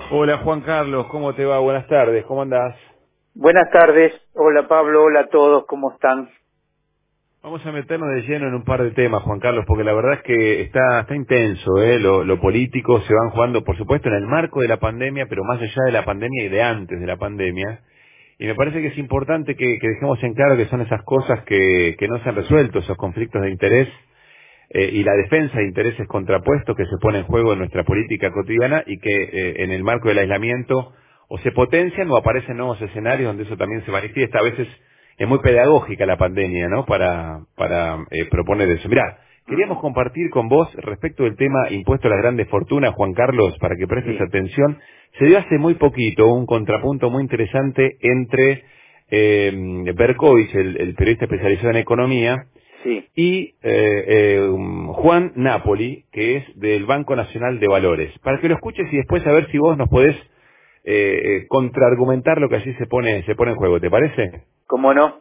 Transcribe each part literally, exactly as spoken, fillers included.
Hola Juan Carlos, ¿cómo te va? Buenas tardes, ¿cómo andás? Buenas tardes. Hola Pablo, hola a todos, ¿cómo están? Vamos a meternos de lleno en un par de temas, Juan Carlos, porque la verdad es que está, está intenso, ¿eh? Lo, lo político se van jugando, por supuesto, en el marco de la pandemia, pero más allá de la pandemia y de antes de la pandemia. Y me parece que es importante que, que dejemos en claro que son esas cosas que, que no se han resuelto, esos conflictos de interés eh, y la defensa de intereses contrapuestos que se pone en juego en nuestra política cotidiana y que eh, en el marco del aislamiento o se potencian o aparecen nuevos escenarios donde eso también se manifiesta. A veces es muy pedagógica la pandemia, ¿no? Para, para eh, proponer eso. Mirá, queríamos Ujú. compartir con vos respecto del tema impuesto a las grandes fortunas, Juan Carlos, para que prestes Sí, atención. Se dio hace muy poquito un contrapunto muy interesante entre eh, Berkovich, el, el periodista especializado en economía, sí. y eh, eh, um, Juan Napoli, que es del Banco Nacional de Valores, para que lo escuches y después a ver si vos nos podés eh, eh, contraargumentar lo que allí se pone se pone en juego, ¿te parece? ¿Cómo no?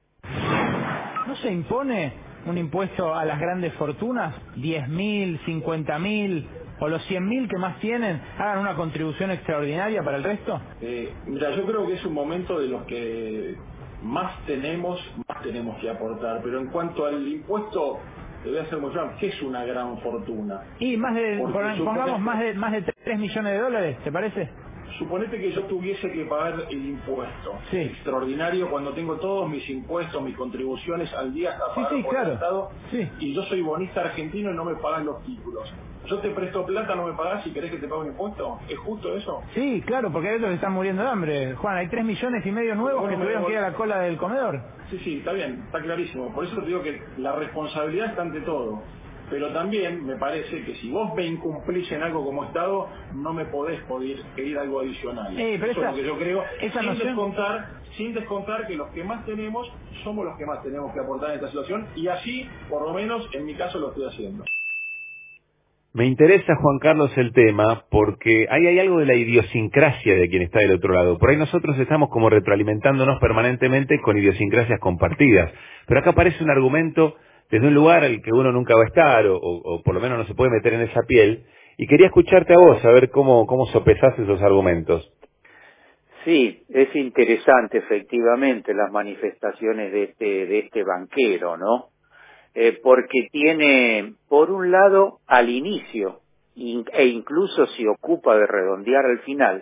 ¿No se impone un impuesto a las grandes fortunas? Diez mil, cincuenta mil o los cien mil que más tienen, hagan una contribución extraordinaria para el resto. Eh, mira, yo creo que es un momento de los que más tenemos, más tenemos que aportar. Pero en cuanto al impuesto, te voy a hacer muy claro, ¿qué es una gran fortuna? Y más de, Porque pon- pongamos suponete, más de más de tres millones de dólares, ¿te parece? suponete que yo tuviese que pagar el impuesto Sí, extraordinario cuando tengo todos mis impuestos, mis contribuciones al día a sí, pagar sí, por claro. adelantado, Sí. y yo soy bonista argentino y no me pagan los títulos. Yo te presto plata, no me pagás y querés que te pague un impuesto. ¿Es justo eso? Sí, claro, porque hay otros que están muriendo de hambre. Juan, hay tres millones y medio Porque nuevos vos que no me tuvieron que ir a devol- la cola del comedor. Sí, sí, está bien, está clarísimo. Por eso te digo que la responsabilidad está ante todo. Pero también me parece que si vos me incumplís en algo como Estado, no me podés pedir, pedir algo adicional. Eh, pero Eso es lo esa, que yo creo, esa sin noción... descontar, sin descontar que los que más tenemos somos los que más tenemos que aportar en esta situación, y así, por lo menos, en mi caso lo estoy haciendo. Me interesa, Juan Carlos, el tema porque ahí hay algo de la idiosincrasia de quien está del otro lado. Por ahí nosotros estamos como retroalimentándonos permanentemente con idiosincrasias compartidas. Pero acá aparece un argumento desde un lugar al que uno nunca va a estar, o, o- o por lo menos no se puede meter en esa piel. Y quería escucharte a vos, a ver cómo, cómo sopesás esos argumentos. Sí, es interesante efectivamente las manifestaciones de este, de este banquero, ¿no? Eh, porque tiene, por un lado, al inicio, in- e incluso se ocupa de redondear al final,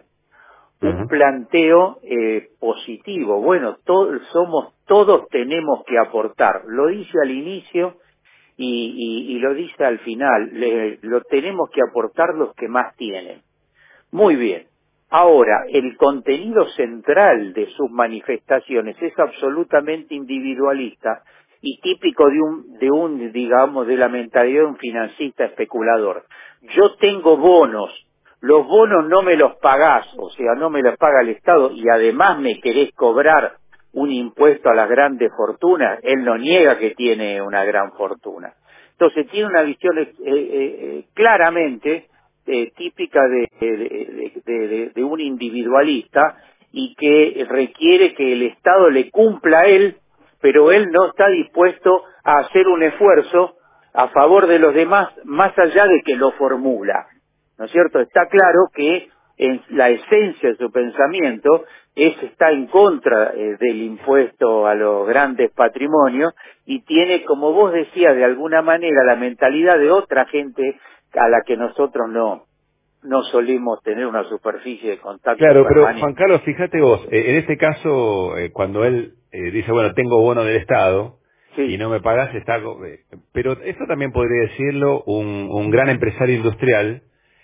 un Ujú. planteo eh, positivo. Bueno, to- somos, todos tenemos que aportar. Lo dice al inicio y, y- y lo dice al final. Le- lo tenemos que aportar los que más tienen. Muy bien. Ahora, el contenido central de sus manifestaciones es absolutamente individualista y típico de un, de un, digamos, de la mentalidad de un financista especulador. Yo tengo bonos, los bonos no me los pagás, o sea, no me los paga el Estado y además me querés cobrar un impuesto a las grandes fortunas. Él no niega que tiene una gran fortuna. Entonces tiene una visión eh, eh, eh, claramente eh, típica de, de- de- de- de- de un individualista y que requiere que el Estado le cumpla a él, pero él no está dispuesto a hacer un esfuerzo a favor de los demás más allá de que lo formula. ¿No es cierto? Está claro que en la esencia de su pensamiento es está en contra eh, del impuesto a los grandes patrimonios y tiene, como vos decías, de alguna manera la mentalidad de otra gente a la que nosotros no no solemos tener una superficie de contacto Claro, pero Juan permanente. Carlos, fíjate vos, eh, en este caso, eh, cuando él eh, dice, bueno, tengo bono del Estado y Sí, no me pagas, está... co- eh, pero esto también podría decirlo un, un gran empresario industrial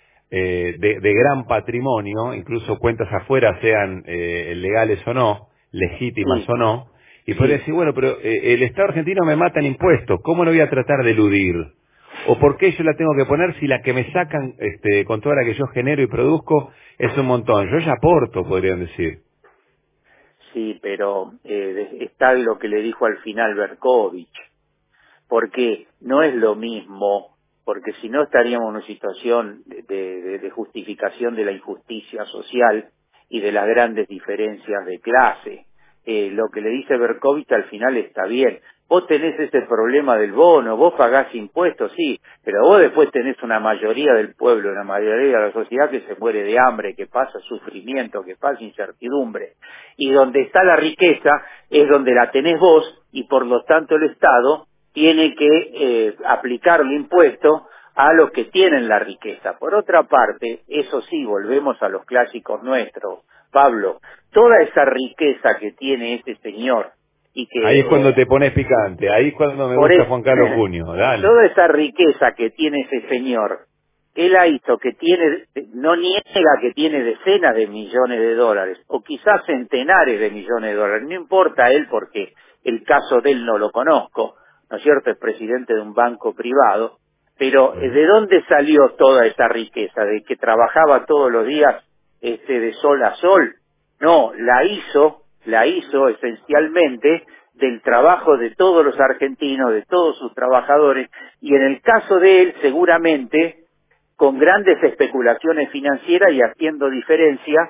eh, de, de gran patrimonio, incluso cuentas afuera sean eh, legales o no, legítimas sí, o no, y podría sí. decir, bueno, pero eh, el Estado argentino me mata en impuestos, ¿cómo no voy a tratar de eludir? ¿O por qué yo la tengo que poner si la que me sacan este, con toda la que yo genero y produzco es un montón? Yo ya aporto, podrían decir. Sí, pero eh, de- está lo que le dijo al final Berkovich, porque no es lo mismo, porque si no estaríamos en una situación de, de- de justificación de la injusticia social y de las grandes diferencias de clase. Eh, lo que le dice Berkovich al final está bien. Vos tenés ese problema del bono, vos pagás impuestos, sí, pero vos después tenés una mayoría del pueblo, una mayoría de la sociedad que se muere de hambre, que pasa sufrimiento, que pasa incertidumbre. Y donde está la riqueza es donde la tenés vos y por lo tanto el Estado tiene que eh, aplicarle impuesto a los que tienen la riqueza. Por otra parte, eso sí, volvemos a los clásicos nuestros, Pablo, toda esa riqueza que tiene este señor y Ahí es que cuando te pones picante, ahí es cuando me por gusta eso, Juan Carlos Junio, dale. toda esa riqueza que tiene ese señor, él ha visto que tiene, no niega que tiene decenas de millones de dólares, o quizás centenares de millones de dólares, no importa a él porque el caso de él no lo conozco, ¿no es cierto? Es presidente de un banco privado, pero eh, Ujú. ¿de dónde salió toda esa riqueza? ¿De que trabajaba todos los días este, de sol a sol? No, la hizo, la hizo esencialmente del trabajo de todos los argentinos, de todos sus trabajadores, y en el caso de él seguramente con grandes especulaciones financieras y haciendo diferencia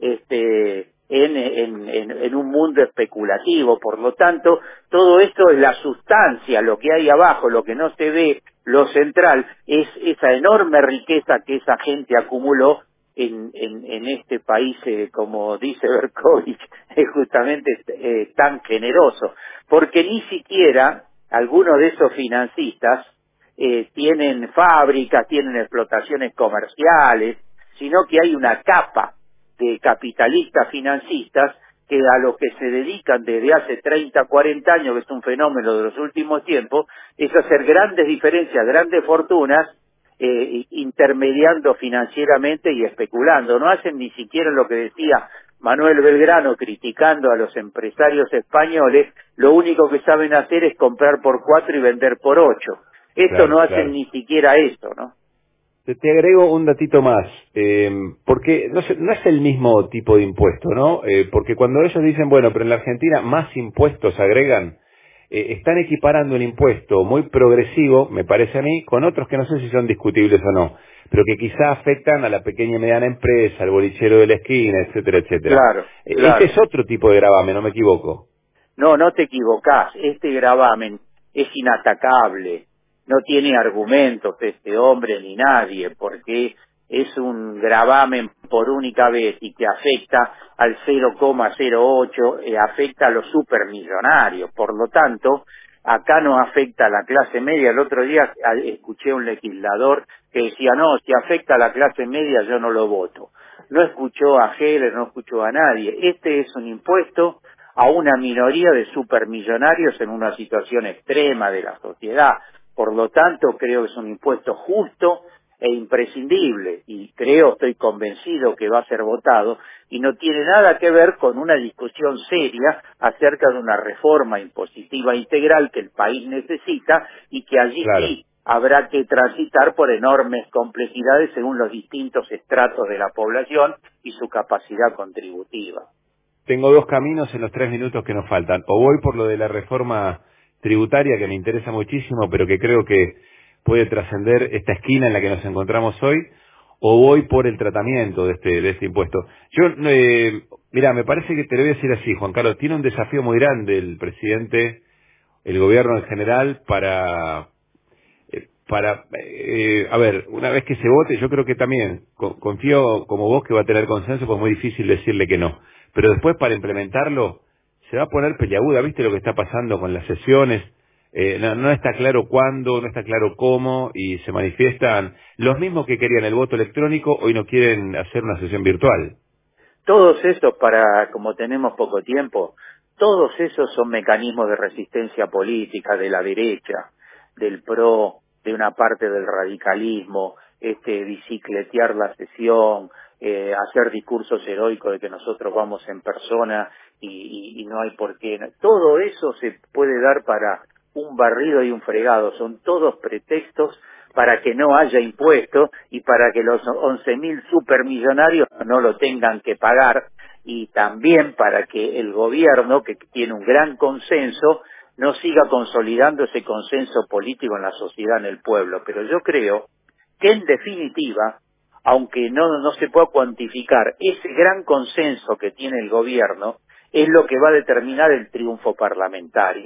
este, en, en, en, en un mundo especulativo. Por lo tanto, todo esto es la sustancia, lo que hay abajo, lo que no se ve, lo central, es esa enorme riqueza que esa gente acumuló en, en, en este país, eh, como dice Berkovich, es justamente eh, tan generoso, porque ni siquiera algunos de esos financistas eh, tienen fábricas, tienen explotaciones comerciales, sino que hay una capa de capitalistas financistas que a lo que se dedican desde hace treinta, cuarenta años, que es un fenómeno de los últimos tiempos, es hacer grandes diferencias, grandes fortunas, eh, intermediando financieramente y especulando. No hacen ni siquiera lo que decía Manuel Belgrano criticando a los empresarios españoles, lo único que saben hacer es comprar por cuatro y vender por ocho. Esto Claro, no hacen claro. ni siquiera eso, ¿no? Te, te agrego un datito más, eh, porque no, se- no es el mismo tipo de impuesto, ¿no? Eh, porque cuando ellos dicen, bueno, pero en la Argentina más impuestos agregan, eh, están equiparando el impuesto muy progresivo, me parece a mí, con otros que no sé si son discutibles o no, pero que quizá afectan a la pequeña y mediana empresa, al bolichero de la esquina, etcétera, etcétera. Claro, Eh, Este claro. es otro tipo de gravamen, no me equivoco. No, no te equivocás. Este gravamen es inatacable. No tiene argumentos este hombre ni nadie, porque es un gravamen por única vez y que afecta al cero coma cero ocho, eh, afecta a los supermillonarios. Por lo tanto, acá no afecta a la clase media. El otro día a- escuché a un legislador que decía, no, si afecta a la clase media yo no lo voto. No escuchó a Heller, no escuchó a nadie. Este es un impuesto a una minoría de supermillonarios en una situación extrema de la sociedad. Por lo tanto, creo que es un impuesto justo e imprescindible y creo, estoy convencido que va a ser votado y no tiene nada que ver con una discusión seria acerca de una reforma impositiva integral que el país necesita y que allí Claro. sí habrá que transitar por enormes complejidades según los distintos estratos de la población y su capacidad contributiva. Tengo dos caminos en los tres minutos que nos faltan. O voy por lo de la reforma tributaria, que me interesa muchísimo, pero que creo que puede trascender esta esquina en la que nos encontramos hoy, o voy por el tratamiento de este, de este impuesto. Yo, eh, mira, me parece que te lo voy a decir así, Juan Carlos, tiene un desafío muy grande el presidente, el gobierno en general, para eh, para, eh, a ver, una vez que se vote, yo creo que también, co- confío como vos que va a tener consenso, pues es muy difícil decirle que no. Pero después para implementarlo, se va a poner peliaguda, ¿viste lo que está pasando con las sesiones? Eh, no, no está claro cuándo, no está claro cómo, y se manifiestan los mismos que querían el voto electrónico, hoy no quieren hacer una sesión virtual. Todos esos, para, como tenemos poco tiempo, todos esos son mecanismos de resistencia política de la derecha, del pro, de una parte del radicalismo, este, bicicletear la sesión, eh, hacer discursos heroicos de que nosotros vamos en persona y, y- y no hay por qué. Todo eso se puede dar para un barrido y un fregado, son todos pretextos para que no haya impuestos y para que los once mil supermillonarios no lo tengan que pagar y también para que el gobierno, que tiene un gran consenso, no siga consolidando ese consenso político en la sociedad, en el pueblo. Pero yo creo que en definitiva, aunque no, no se pueda cuantificar, ese gran consenso que tiene el gobierno es lo que va a determinar el triunfo parlamentario.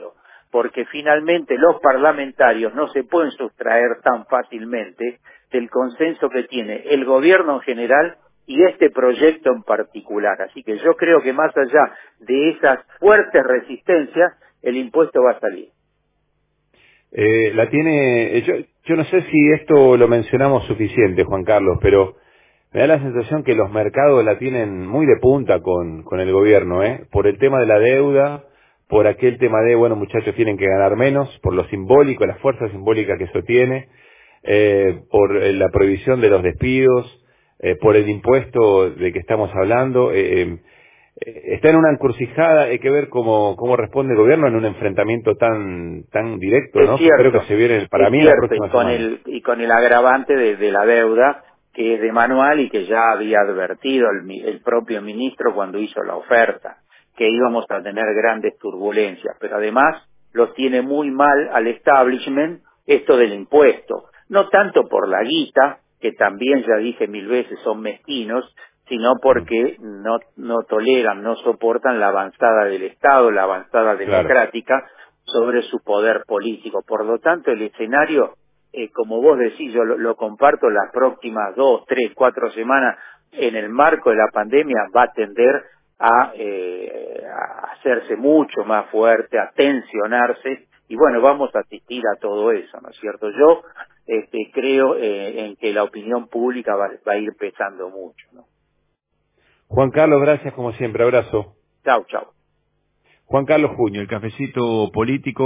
porque finalmente los parlamentarios no se pueden sustraer tan fácilmente del consenso que tiene el gobierno en general y este proyecto en particular. Así que yo creo que más allá de esas fuertes resistencias, el impuesto va a salir. Eh, la tiene, eh, yo, yo no sé si esto lo mencionamos suficiente, Juan Carlos, pero me da la sensación que los mercados la tienen muy de punta con, con el gobierno, ¿eh? Por el tema de la deuda, por aquel tema de, bueno, muchachos tienen que ganar menos, por lo simbólico, la fuerza simbólica que eso tiene, eh, por eh, la prohibición de los despidos, eh, por el impuesto de que estamos hablando. Eh, eh, está en una encrucijada, hay que ver cómo, cómo responde el gobierno en un enfrentamiento tan, tan directo, Es ¿no? Que creo que cierto, se viene para es mí en la cierto, y próxima con semana. el, y con el agravante de, de la deuda, que es de manual y que ya había advertido el, mi- el propio ministro cuando hizo la oferta, que íbamos a tener grandes turbulencias, pero además los tiene muy mal al establishment esto del impuesto, no tanto por la guita, que también ya dije mil veces son mezquinos, sino Mm, porque no, no toleran, no soportan la avanzada del Estado, la avanzada claro. democrática sobre su poder político. Por lo tanto, el escenario, eh, como vos decís, yo lo, lo comparto, las próximas dos, tres, cuatro semanas, en el marco de la pandemia, va a tender a, eh, a hacerse mucho más fuerte, a tensionarse, y bueno, vamos a asistir a todo eso, ¿no es cierto? Yo este, creo eh, en que la opinión pública va, va a ir pesando mucho, ¿no? Juan Carlos, gracias como siempre, abrazo. Chau, chau. Juan Carlos Junio, el cafecito político.